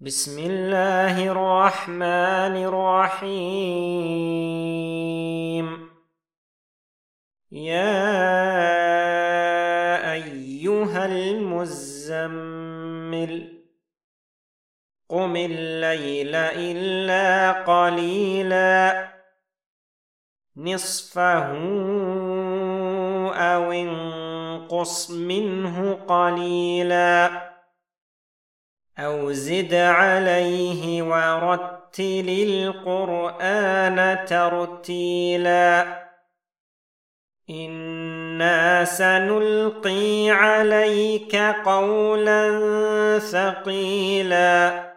بسم الله الرحمن الرحيم. يا أيها المزمل قم الليل إلا قليلا نصفه أو انقص منه قليلا أو زد عليه ورتل القرآن ترتيلا إنا سنلقي عليك قولا ثقيلا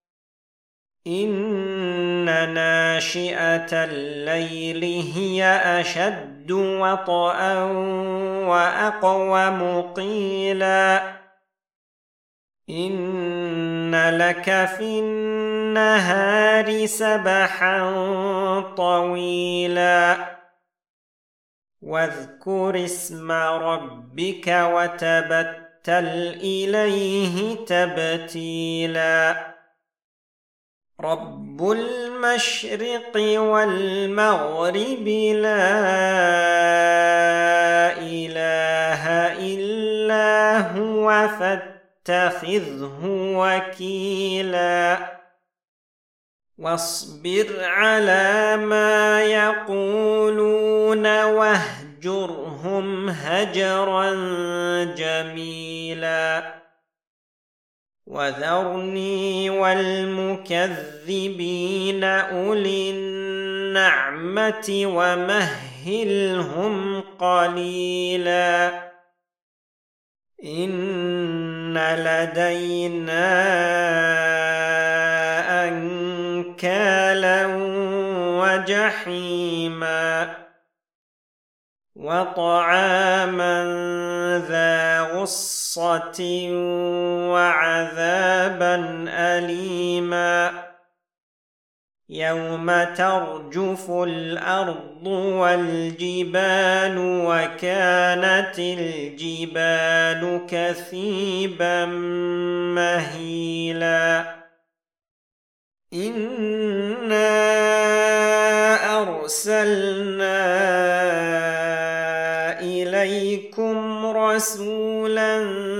إن ناشئة الليل هي أشد وطئا وأقوم قيلا إن لك في النهار سبحا طويلا واذكر اسم ربك وتبتل إليه تبتيلا رب المشرق والمغرب لا إله إلا هو فاتخذه وكيلا واصبر على ما يقولون واهجرهم هجرا جميلا وذرني والمكذبين أولي النعمة ومهلهم قليلا إن لدينا أنكالا وجحيما وطعاما ذا غصة وعذابا أليما يوم ترجف الأرض والجبال وكانت الجبال كثيبا مهيلا إنا أرسلنا إليكم رسولا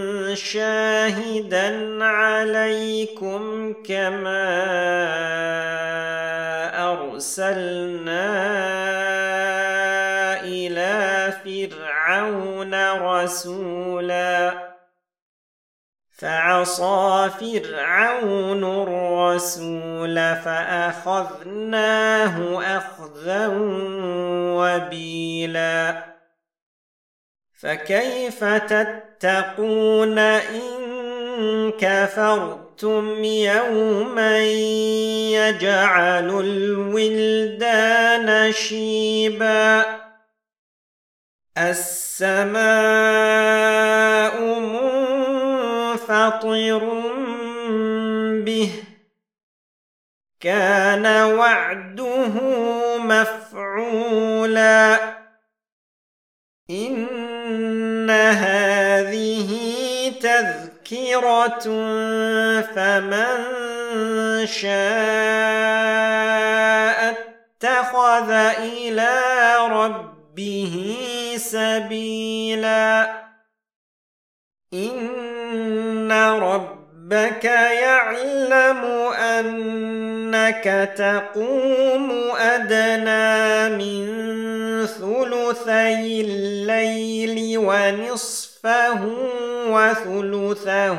شاهدا عليكم كما أرسلنا إلى فرعون رسولا فعصى فرعون الرسول فأخذناه أخذا وبيلا فكيف تتقون إن كفرتم يوما يجعل الولدان شيبا السماء منفطر به كان وعده مفعولا إن هذه تذكرة فمن شاء اتخذ إلى ربه سبيلا إن ربك يعلم أنك تقوم أدنى من ثلثي الليل ونصفه وثلثه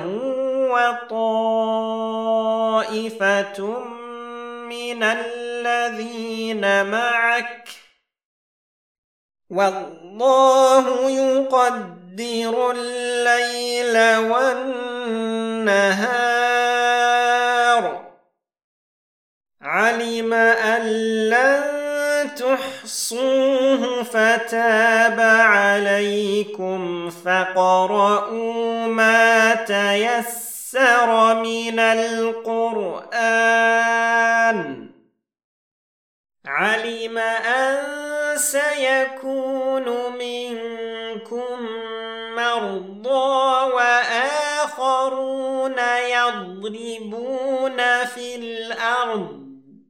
وطائفة من الذين معك والله يقدر الليل والنهار علم أن لن تحصوه فتاب عليكم فاقرؤوا ما تيسر من القرآن علم أن سيكون منكم مرضى وآخرون يضربون يضربون في الأرض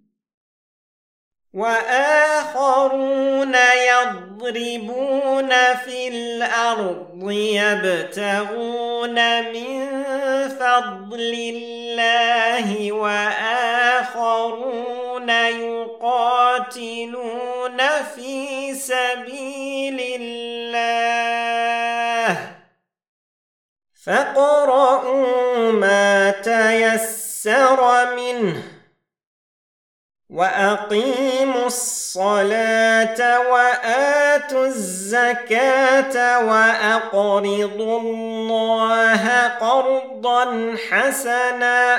يبتغون من فضل الله وآخرون يقاتلون في سبيل الله فاقرؤوا ما تيسر منه وأقيموا الصلاة وآتوا الزكاة وأقرضوا الله قرضا حسنا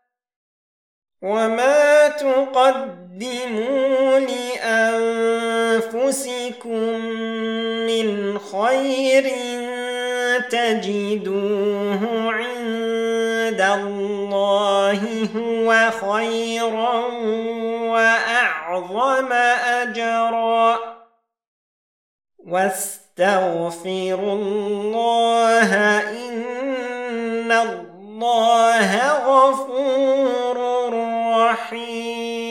وما تقدموا لأنفسكم من خير تجدوه عند الله هو خيرا وأعظم أجرا واستغفروا الله إن الله غفور رحيم